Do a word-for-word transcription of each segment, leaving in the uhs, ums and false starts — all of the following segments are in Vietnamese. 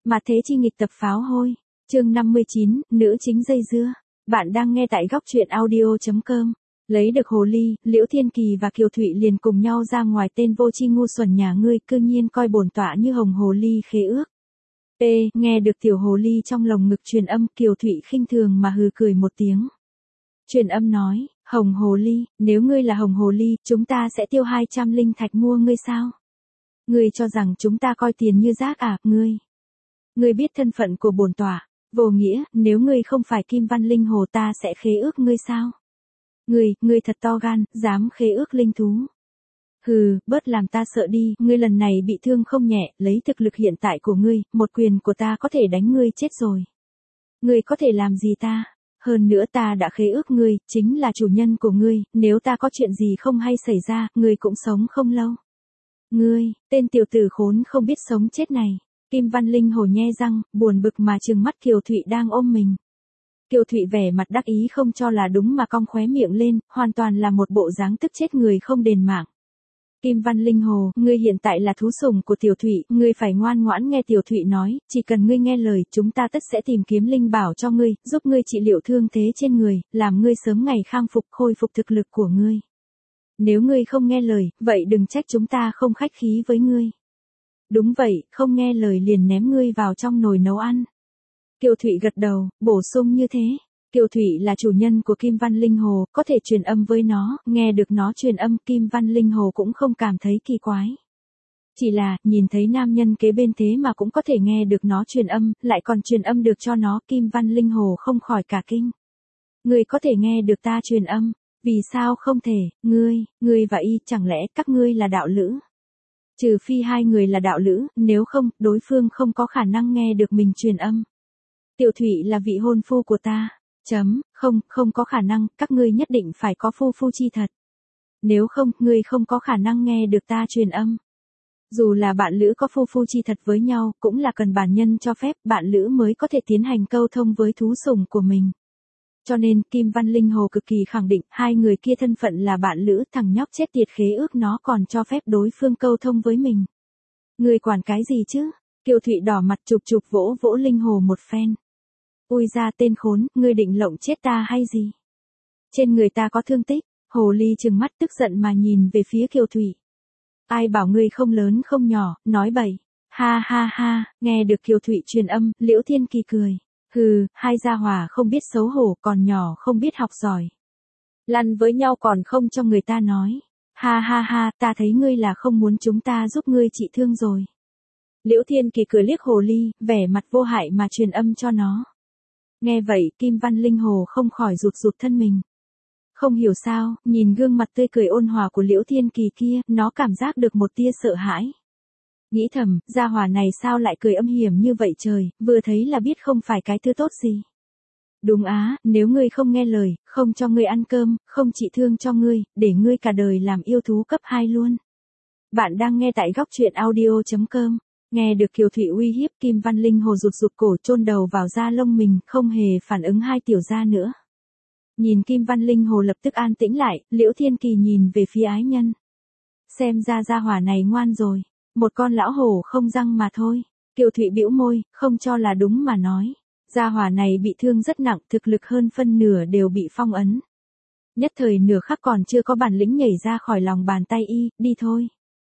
Mà thế chi nghịch tập pháo hôi. Chương năm mươi chín, nữ chính dây dưa. Bạn đang nghe tại góc truyện audio chấm com. Lấy được hồ ly, Liễu Thiên Kỳ và Kiều Thụy liền cùng nhau ra ngoài, tên vô tri ngu xuẩn nhà ngươi cư nhiên coi bổn tọa như hồng hồ ly khế ước. Ê, nghe được tiểu hồ ly trong lồng ngực truyền âm, Kiều Thụy khinh thường mà hừ cười một tiếng. Truyền âm nói, hồng hồ ly, nếu ngươi là hồng hồ ly, chúng ta sẽ tiêu hai trăm linh thạch mua ngươi sao? Ngươi cho rằng chúng ta coi tiền như rác à, ngươi? Ngươi biết thân phận của bổn tọa, vô nghĩa, nếu ngươi không phải Kim Văn Linh Hồ ta sẽ khế ước ngươi sao? Ngươi, ngươi thật to gan, dám khế ước linh thú. Hừ, bớt làm ta sợ đi, ngươi lần này bị thương không nhẹ, lấy thực lực hiện tại của ngươi, một quyền của ta có thể đánh ngươi chết rồi. Ngươi có thể làm gì ta? Hơn nữa ta đã khế ước ngươi, chính là chủ nhân của ngươi, nếu ta có chuyện gì không hay xảy ra, ngươi cũng sống không lâu. Ngươi, tên tiểu tử khốn không biết sống chết này. Kim Văn Linh Hồ nhe răng, buồn bực mà trừng mắt Kiều Thụy đang ôm mình. Kiều Thụy vẻ mặt đắc ý không cho là đúng mà cong khóe miệng lên, hoàn toàn là một bộ dáng tức chết người không đền mạng. Kim Văn Linh Hồ, ngươi hiện tại là thú sủng của Tiểu Thụy, ngươi phải ngoan ngoãn nghe Tiểu Thụy nói, chỉ cần ngươi nghe lời, chúng ta tất sẽ tìm kiếm linh bảo cho ngươi, giúp ngươi trị liệu thương thế trên người, làm ngươi sớm ngày khang phục, khôi phục thực lực của ngươi. Nếu ngươi không nghe lời, vậy đừng trách chúng ta không khách khí với ngươi. Đúng vậy, không nghe lời liền ném ngươi vào trong nồi nấu ăn. Kiều Thụy gật đầu, bổ sung như thế. Kiều Thụy là chủ nhân của Kim Văn Linh Hồ, có thể truyền âm với nó, nghe được nó truyền âm, Kim Văn Linh Hồ cũng không cảm thấy kỳ quái. Chỉ là, nhìn thấy nam nhân kế bên thế mà cũng có thể nghe được nó truyền âm, lại còn truyền âm được cho nó, Kim Văn Linh Hồ không khỏi cả kinh. Ngươi có thể nghe được ta truyền âm, vì sao không thể, ngươi, ngươi và y, chẳng lẽ các ngươi là đạo lữ? Trừ phi hai người là đạo lữ, nếu không, đối phương không có khả năng nghe được mình truyền âm. Tiểu Thụy là vị hôn phu của ta. Chấm, không, không có khả năng, các ngươi nhất định phải có phu phu chi thật. Nếu không, ngươi không có khả năng nghe được ta truyền âm. Dù là bạn lữ có phu phu chi thật với nhau, cũng là cần bản nhân cho phép, bạn lữ mới có thể tiến hành câu thông với thú sủng của mình. Cho nên, Kim Văn Linh Hồ cực kỳ khẳng định, hai người kia thân phận là bạn lữ, thằng nhóc chết tiệt khế ước nó còn cho phép đối phương câu thông với mình. Ngươi quản cái gì chứ? Kiều Thụy đỏ mặt chụp chụp vỗ vỗ Linh Hồ một phen. Ui ra tên khốn, ngươi định lộng chết ta hay gì? Trên người ta có thương tích, hồ ly trừng mắt tức giận mà nhìn về phía Kiều Thụy. Ai bảo ngươi không lớn không nhỏ, nói bậy. Ha ha ha, nghe được Kiều Thụy truyền âm, Liễu Thiên Kỳ cười. Hừ, hai gia hỏa không biết xấu hổ, còn nhỏ không biết học giỏi. Lăn với nhau còn không cho người ta nói. Ha ha ha, ta thấy ngươi là không muốn chúng ta giúp ngươi trị thương rồi. Liễu Thiên Kỳ cười liếc hồ ly, vẻ mặt vô hại mà truyền âm cho nó. Nghe vậy, Kim Văn Linh Hồ không khỏi rụt rụt thân mình. Không hiểu sao, nhìn gương mặt tươi cười ôn hòa của Liễu Thiên Kỳ kia, nó cảm giác được một tia sợ hãi. Nghĩ thầm, gia hỏa này sao lại cười âm hiểm như vậy trời, vừa thấy là biết không phải cái thứ tốt gì. Đúng á, nếu ngươi không nghe lời, không cho ngươi ăn cơm, không trị thương cho ngươi, để ngươi cả đời làm yêu thú cấp hai luôn. Bạn đang nghe tại góc truyện audio chấm com. Nghe được Kiều Thụy uy hiếp, Kim Văn Linh Hồ rụt rụt cổ chôn đầu vào da lông mình, không hề phản ứng hai tiểu gia nữa. Nhìn Kim Văn Linh Hồ lập tức an tĩnh lại, Liễu Thiên Kỳ nhìn về phía ái nhân. Xem ra gia hỏa này ngoan rồi, một con lão hổ không răng mà thôi. Kiều Thụy bĩu môi, không cho là đúng mà nói. Gia hỏa này bị thương rất nặng, thực lực hơn phân nửa đều bị phong ấn. Nhất thời nửa khắc còn chưa có bản lĩnh nhảy ra khỏi lòng bàn tay y, đi thôi.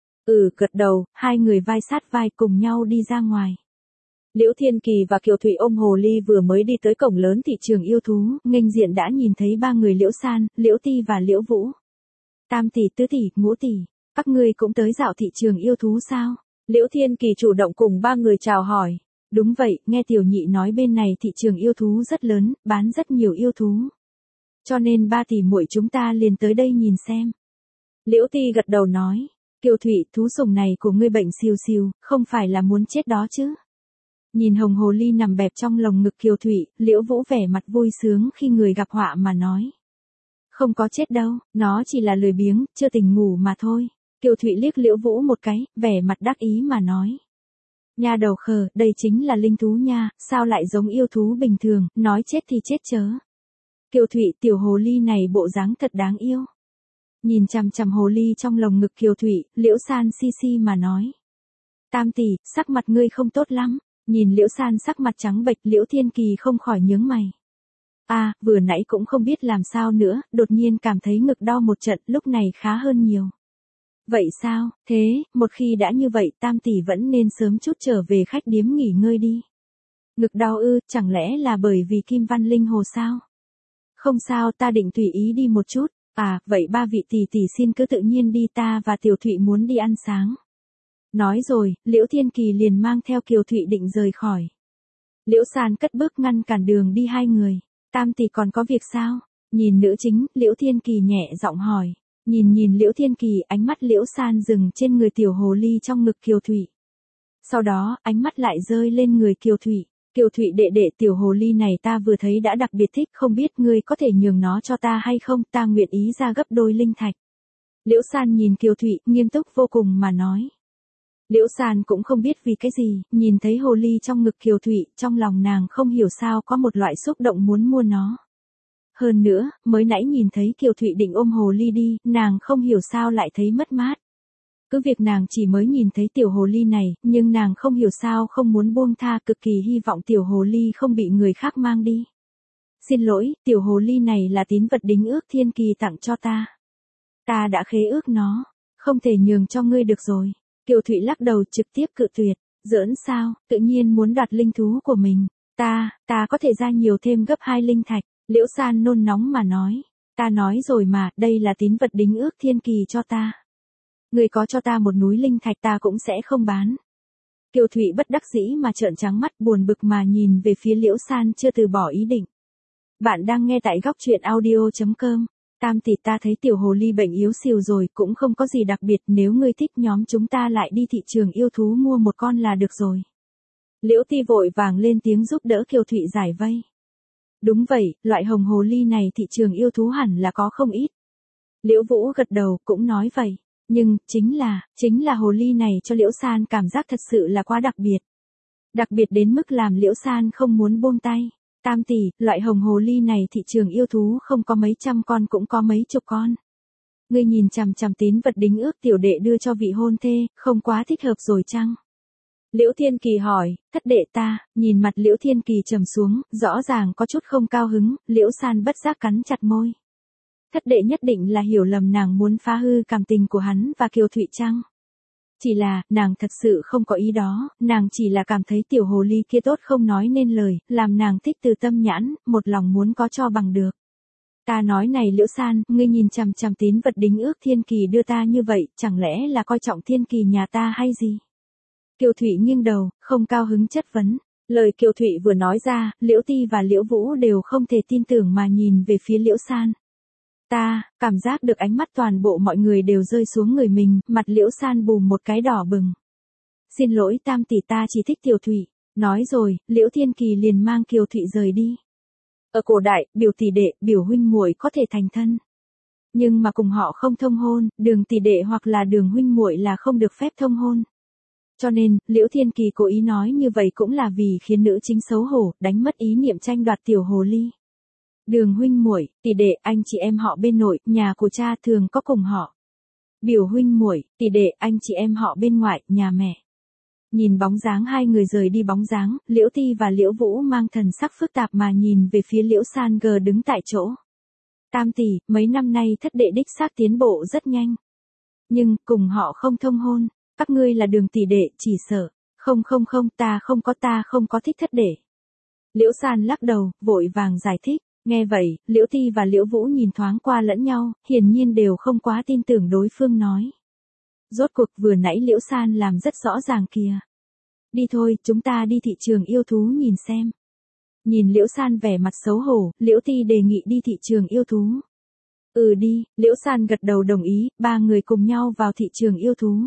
Ừ, gật đầu, hai người vai sát vai cùng nhau đi ra ngoài. Liễu Thiên Kỳ và Kiều Thụy ôm hồ ly vừa mới đi tới cổng lớn thị trường yêu thú, nghênh diện đã nhìn thấy ba người Liễu San, Liễu Ti và Liễu Vũ. Tam tỷ, tứ tỷ, ngũ tỷ, các ngươi cũng tới dạo thị trường yêu thú sao? Liễu Thiên Kỳ chủ động cùng ba người chào hỏi. Đúng vậy, nghe tiểu nhị nói bên này thị trường yêu thú rất lớn, bán rất nhiều yêu thú. Cho nên ba tỷ muội chúng ta liền tới đây nhìn xem. Liễu Ti gật đầu nói. Kiều Thụy, thú sủng này của ngươi bệnh siêu siêu, không phải là muốn chết đó chứ? Nhìn hồng hồ ly nằm bẹp trong lồng ngực Kiều Thụy, Liễu Vũ vẻ mặt vui sướng khi người gặp họa mà nói. Không có chết đâu, nó chỉ là lười biếng, chưa tỉnh ngủ mà thôi. Kiều Thụy liếc Liễu Vũ một cái, vẻ mặt đắc ý mà nói. Nha đầu khờ, đây chính là linh thú nha, sao lại giống yêu thú bình thường, nói chết thì chết chớ. Kiều Thụy, tiểu hồ ly này bộ dáng thật đáng yêu. Nhìn chằm chằm hồ ly trong lồng ngực Kiều Thụy, Liễu San si si mà nói. Tam tỷ, sắc mặt ngươi không tốt lắm, Nhìn Liễu San sắc mặt trắng bệch, Liễu Thiên Kỳ không khỏi nhướng mày. A, à, vừa nãy cũng không biết làm sao nữa, đột nhiên cảm thấy ngực đau một trận, lúc này khá hơn nhiều. Vậy sao, thế, một khi đã như vậy Tam tỷ vẫn nên sớm chút trở về khách điếm nghỉ ngơi đi. Ngực đau ư, chẳng lẽ là bởi vì Kim Văn Linh Hồ sao? Không sao, ta định tùy ý đi một chút. À, vậy ba vị tỷ tỷ xin cứ tự nhiên đi, ta và Tiểu Thụy muốn đi ăn sáng. Nói rồi, Liễu Thiên Kỳ liền mang theo Kiều Thụy định rời khỏi. Liễu San cất bước ngăn cản đường đi hai người. Tam tỷ còn có việc sao? Nhìn nữ chính, Liễu Thiên Kỳ nhẹ giọng hỏi. Nhìn nhìn Liễu Thiên Kỳ, ánh mắt Liễu San dừng trên người tiểu hồ ly trong ngực Kiều Thụy. Sau đó, ánh mắt lại rơi lên người Kiều Thụy. Kiều Thụy đệ đệ, tiểu hồ ly này ta vừa thấy đã đặc biệt thích, không biết ngươi có thể nhường nó cho ta hay không, ta nguyện ý ra gấp đôi linh thạch. Liễu San nhìn Kiều Thụy, nghiêm túc vô cùng mà nói. Liễu San cũng không biết vì cái gì, nhìn thấy hồ ly trong ngực Kiều Thụy, trong lòng nàng không hiểu sao có một loại xúc động muốn mua nó. Hơn nữa, mới nãy nhìn thấy Kiều Thụy định ôm hồ ly đi, nàng không hiểu sao lại thấy mất mát. Cứ việc nàng chỉ mới nhìn thấy tiểu hồ ly này, nhưng nàng không hiểu sao không muốn buông tha, cực kỳ hy vọng tiểu hồ ly không bị người khác mang đi. Xin lỗi, tiểu hồ ly này là tín vật đính ước Thiên Kỳ tặng cho ta. Ta đã khế ước nó, không thể nhường cho ngươi được rồi. Kiều Thụy lắc đầu trực tiếp cự tuyệt, giỡn sao, tự nhiên muốn đoạt linh thú của mình. Ta, ta có thể ra nhiều thêm gấp hai linh thạch. Liễu San nôn nóng mà nói. Ta nói rồi mà, đây là tín vật đính ước Thiên Kỳ cho ta. Người có cho ta một núi linh thạch ta cũng sẽ không bán. Kiều Thụy bất đắc dĩ mà trợn trắng mắt, buồn bực mà nhìn về phía Liễu San chưa từ bỏ ý định. Bạn đang nghe tại góc truyện audio chấm com. Tam tỷ, ta thấy tiểu hồ ly bệnh yếu xìu rồi, cũng không có gì đặc biệt, nếu ngươi thích nhóm chúng ta lại đi thị trường yêu thú mua một con là được rồi. Liễu Ti vội vàng lên tiếng giúp đỡ Kiều Thụy giải vây. Đúng vậy, loại hồng hồ ly này thị trường yêu thú hẳn là có không ít. Liễu Vũ gật đầu cũng nói vậy. Nhưng, chính là, chính là hồ ly này cho Liễu San cảm giác thật sự là quá đặc biệt. Đặc biệt đến mức làm Liễu San không muốn buông tay. Tam tỷ, loại hồng hồ ly này thị trường yêu thú không có mấy trăm con cũng có mấy chục con. Ngươi nhìn chằm chằm tín vật đính ước tiểu đệ đưa cho vị hôn thê, không quá thích hợp rồi chăng? Liễu Thiên Kỳ hỏi, thất đệ ta, nhìn mặt Liễu Thiên Kỳ trầm xuống, rõ ràng có chút không cao hứng, Liễu San bất giác cắn chặt môi. Thất đệ nhất định là hiểu lầm nàng muốn phá hư cảm tình của hắn và Kiều Thụy chăng? Chỉ là, nàng thật sự không có ý đó, nàng chỉ là cảm thấy tiểu hồ ly kia tốt không nói nên lời, làm nàng thích từ tâm nhãn, một lòng muốn có cho bằng được. Ta nói này Liễu San, ngươi nhìn chằm chằm tín vật đính ước Thiên Kỳ đưa ta như vậy, chẳng lẽ là coi trọng Thiên Kỳ nhà ta hay gì? Kiều Thụy nghiêng đầu, không cao hứng chất vấn. Lời Kiều Thụy vừa nói ra, Liễu Ti và Liễu Vũ đều không thể tin tưởng mà nhìn về phía Liễu San. Ta, cảm giác được ánh mắt toàn bộ mọi người đều rơi xuống người mình, mặt Liễu San bùm một cái đỏ bừng. Xin lỗi Tam tỷ, ta chỉ thích Tiểu Thụy. Nói rồi, Liễu Thiên Kỳ liền mang Kiều Thụy rời đi. Ở cổ đại, biểu tỷ đệ, biểu huynh muội có thể thành thân. Nhưng mà cùng họ không thông hôn, đường tỷ đệ hoặc là đường huynh muội là không được phép thông hôn. Cho nên, Liễu Thiên Kỳ cố ý nói như vậy cũng là vì khiến nữ chính xấu hổ, đánh mất ý niệm tranh đoạt tiểu hồ ly. Đường huynh muội, tỷ đệ, anh chị em họ bên nội, nhà của cha thường có cùng họ. Biểu huynh muội, tỷ đệ, anh chị em họ bên ngoại, nhà mẹ. Nhìn bóng dáng hai người rời đi bóng dáng, Liễu Ti và Liễu Vũ mang thần sắc phức tạp mà nhìn về phía Liễu San gờ đứng tại chỗ. Tam tỷ, mấy năm nay thất đệ đích xác tiến bộ rất nhanh. Nhưng, cùng họ không thông hôn, các ngươi là đường tỷ đệ, chỉ sợ. Không không không, ta không có ta không có thích thất đệ. Liễu San lắc đầu, vội vàng giải thích. Nghe vậy, Liễu Ti và Liễu Vũ nhìn thoáng qua lẫn nhau, hiển nhiên đều không quá tin tưởng đối phương nói. Rốt cuộc vừa nãy Liễu San làm rất rõ ràng kìa. Đi thôi, chúng ta đi thị trường yêu thú nhìn xem. Nhìn Liễu San vẻ mặt xấu hổ, Liễu Ti đề nghị đi thị trường yêu thú. Ừ đi, Liễu San gật đầu đồng ý, ba người cùng nhau vào thị trường yêu thú.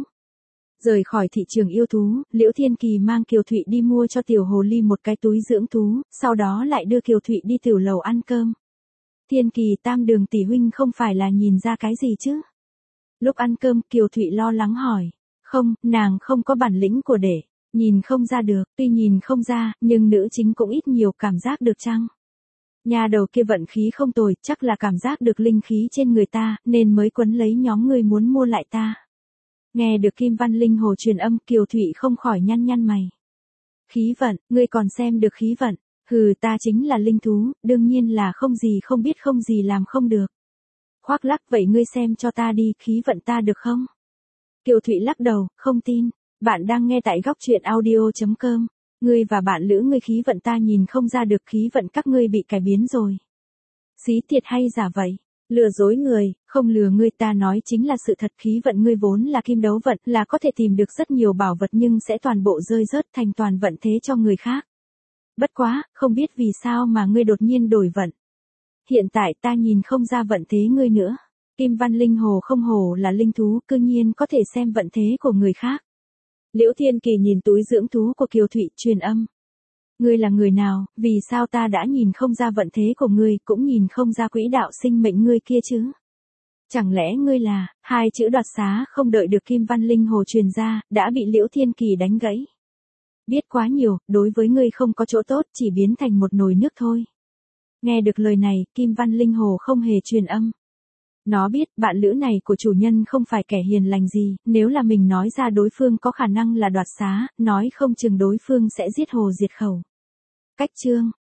Rời khỏi thị trường yêu thú, Liễu Thiên Kỳ mang Kiều Thụy đi mua cho tiểu hồ ly một cái túi dưỡng thú, sau đó lại đưa Kiều Thụy đi tiểu lầu ăn cơm. Thiên Kỳ, Tam đường tỷ huynh không phải là nhìn ra cái gì chứ? Lúc ăn cơm, Kiều Thụy lo lắng hỏi. Không, nàng không có bản lĩnh của đệ, nhìn không ra được, tuy nhìn không ra, nhưng nữ chính cũng ít nhiều cảm giác được chăng? Nhà đầu kia vận khí không tồi, chắc là cảm giác được linh khí trên người ta, nên mới quấn lấy nhóm người muốn mua lại ta. Nghe được Kim Văn Linh Hồ truyền âm, Kiều Thụy không khỏi nhăn nhăn mày. Khí vận, ngươi còn xem được khí vận, hừ ta chính là linh thú, đương nhiên là không gì không biết không gì làm không được. Khoác lác vậy ngươi xem cho ta đi, khí vận ta được không? Kiều Thụy lắc đầu, không tin, bạn đang nghe tại góc truyện audio.com, ngươi và bạn lữ ngươi khí vận ta nhìn không ra được, khí vận các ngươi bị cải biến rồi. Xí thiệt hay giả vậy? Lừa dối người, không lừa ngươi, ta nói chính là sự thật, khí vận ngươi vốn là kim đấu vận, là có thể tìm được rất nhiều bảo vật nhưng sẽ toàn bộ rơi rớt thành toàn vận thế cho người khác. Bất quá, không biết vì sao mà ngươi đột nhiên đổi vận. Hiện tại ta nhìn không ra vận thế ngươi nữa. Kim Văn Linh Hồ không hổ là linh thú, cư nhiên có thể xem vận thế của người khác. Liễu Thiên Kỳ nhìn túi dưỡng thú của Kiều Thụy, truyền âm. Ngươi là người nào, vì sao ta đã nhìn không ra vận thế của ngươi, cũng nhìn không ra quỹ đạo sinh mệnh ngươi kia chứ? Chẳng lẽ ngươi là, hai chữ đoạt xá không đợi được Kim Văn Linh Hồ truyền ra, đã bị Liễu Thiên Kỳ đánh gãy. Biết quá nhiều, đối với ngươi không có chỗ tốt, chỉ biến thành một nồi nước thôi. Nghe được lời này, Kim Văn Linh Hồ không hề truyền âm. Nó biết, bạn lữ này của chủ nhân không phải kẻ hiền lành gì, nếu là mình nói ra đối phương có khả năng là đoạt xá, nói không chừng đối phương sẽ giết hồ diệt khẩu. Cách chương